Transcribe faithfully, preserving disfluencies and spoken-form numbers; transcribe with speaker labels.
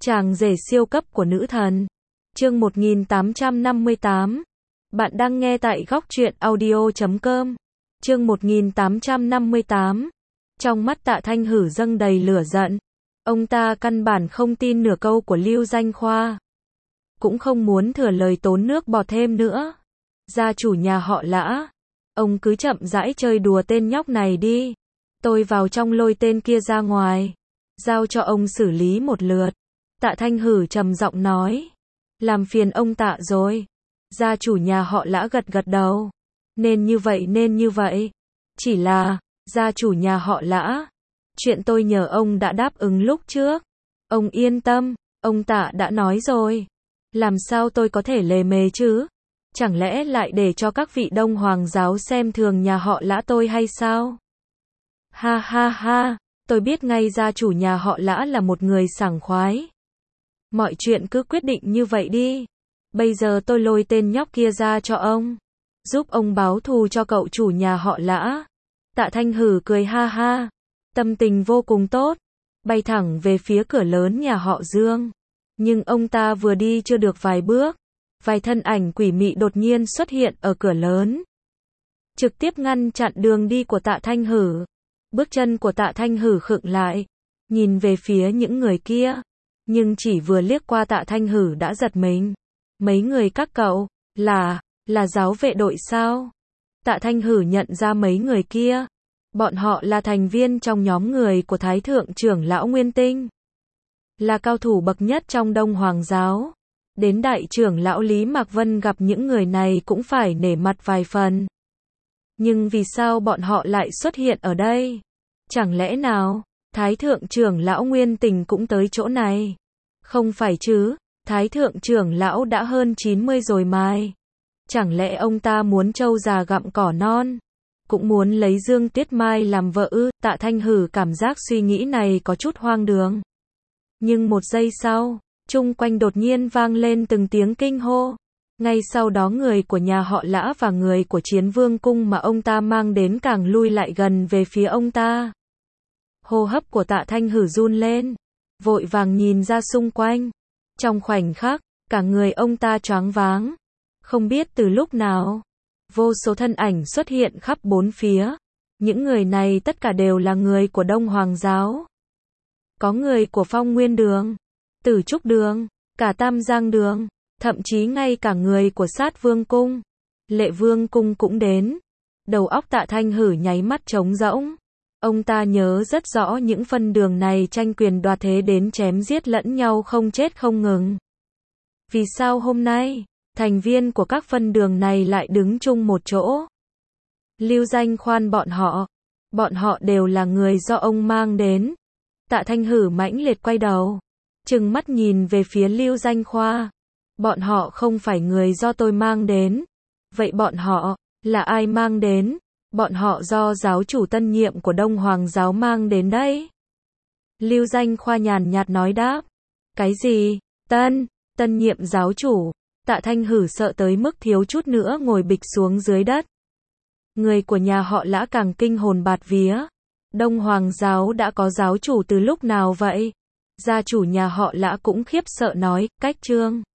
Speaker 1: Chàng rể siêu cấp của nữ thần. Chương một nghìn tám trăm năm mươi tám. Bạn đang nghe tại góc truyện audio chấm com. Chương một nghìn tám trăm năm mươi tám. Trong mắt Tạ Thanh Hử dâng đầy lửa giận. Ông ta căn bản không tin nửa câu của Lưu Danh Khoa. Cũng không muốn thừa lời tốn nước bọt thêm nữa. Gia chủ nhà họ Lã. Ông cứ chậm rãi chơi đùa tên nhóc này đi. Tôi vào trong lôi tên kia ra ngoài. Giao cho ông xử lý một lượt. Tạ Thanh Hử trầm giọng nói. Làm phiền ông Tạ rồi. Gia chủ nhà họ Lã gật gật đầu. Nên như vậy nên như vậy. Chỉ là, gia chủ nhà họ Lã. Chuyện tôi nhờ ông đã đáp ứng lúc trước. Ông yên tâm, ông Tạ đã nói rồi. Làm sao tôi có thể lề mề chứ? Chẳng lẽ lại để cho các vị Đông Hoàng giáo xem thường nhà họ Lã tôi hay sao? Ha ha ha, tôi biết ngay gia chủ nhà họ Lã là một người sảng khoái. Mọi chuyện cứ quyết định như vậy đi. Bây giờ tôi lôi tên nhóc kia ra cho ông. Giúp ông báo thù cho cậu chủ nhà họ Lã. Tạ Thanh Hử cười ha ha. Tâm tình vô cùng tốt. Bay thẳng về phía cửa lớn nhà họ Dương. Nhưng ông ta vừa đi chưa được vài bước. Vài thân ảnh quỷ mị đột nhiên xuất hiện ở cửa lớn. Trực tiếp ngăn chặn đường đi của Tạ Thanh Hử. Bước chân của Tạ Thanh Hử khựng lại. Nhìn về phía những người kia. Nhưng chỉ vừa liếc qua Tạ Thanh Hử đã giật mình. Mấy người các cậu, là, là giáo vệ đội sao? Tạ Thanh Hử nhận ra mấy người kia. Bọn họ là thành viên trong nhóm người của Thái Thượng trưởng lão Nguyên Tinh. Là cao thủ bậc nhất trong Đông Hoàng giáo. Đến đại trưởng lão Lý Mạc Vân gặp những người này cũng phải nể mặt vài phần. Nhưng vì sao bọn họ lại xuất hiện ở đây? Chẳng lẽ nào, Thái Thượng trưởng lão Nguyên Tình cũng tới chỗ này? Không phải chứ, Thái Thượng trưởng lão đã hơn chín mươi rồi mai. Chẳng lẽ ông ta muốn trâu già gặm cỏ non? Cũng muốn lấy Dương Tuyết Mai làm vợ ư? Tạ Thanh Hử cảm giác suy nghĩ này có chút hoang đường. Nhưng một giây sau, chung quanh đột nhiên vang lên từng tiếng kinh hô. Ngay sau đó người của nhà họ Lã và người của Chiến Vương Cung mà ông ta mang đến càng lui lại gần về phía ông ta. Hô hấp của Tạ Thanh Hử run lên. Vội vàng nhìn ra xung quanh. Trong khoảnh khắc, cả người ông ta choáng váng. Không biết từ lúc nào, vô số thân ảnh xuất hiện khắp bốn phía. Những người này tất cả đều là người của Đông Hoàng giáo. Có người của Phong Nguyên Đường, Tử Trúc Đường, cả Tam Giang Đường, thậm chí ngay cả người của Sát Vương Cung, Lệ Vương Cung cũng đến. Đầu óc Tạ Thanh Hử nháy mắt trống rỗng. Ông ta nhớ rất rõ những phân đường này tranh quyền đoạt thế đến chém giết lẫn nhau không chết không ngừng. Vì sao hôm nay, thành viên của các phân đường này lại đứng chung một chỗ? Lưu Danh Khoan bọn họ, bọn họ đều là người do ông mang đến. Tạ Thanh Hử mãnh liệt quay đầu, trừng mắt nhìn về phía Lưu Danh Khoa. Bọn họ không phải người do tôi mang đến. Vậy bọn họ, là ai mang đến? Bọn họ do giáo chủ tân nhiệm của Đông Hoàng giáo mang đến đấy. Lưu Danh Khoa nhàn nhạt nói đáp. Cái gì? Tân, tân nhiệm giáo chủ. Tạ Thanh Hử sợ tới mức thiếu chút nữa ngồi bịch xuống dưới đất. Người của nhà họ Lã càng kinh hồn bạt vía. Đông Hoàng giáo đã có giáo chủ từ lúc nào vậy? Gia chủ nhà họ Lã cũng khiếp sợ nói, cách trương.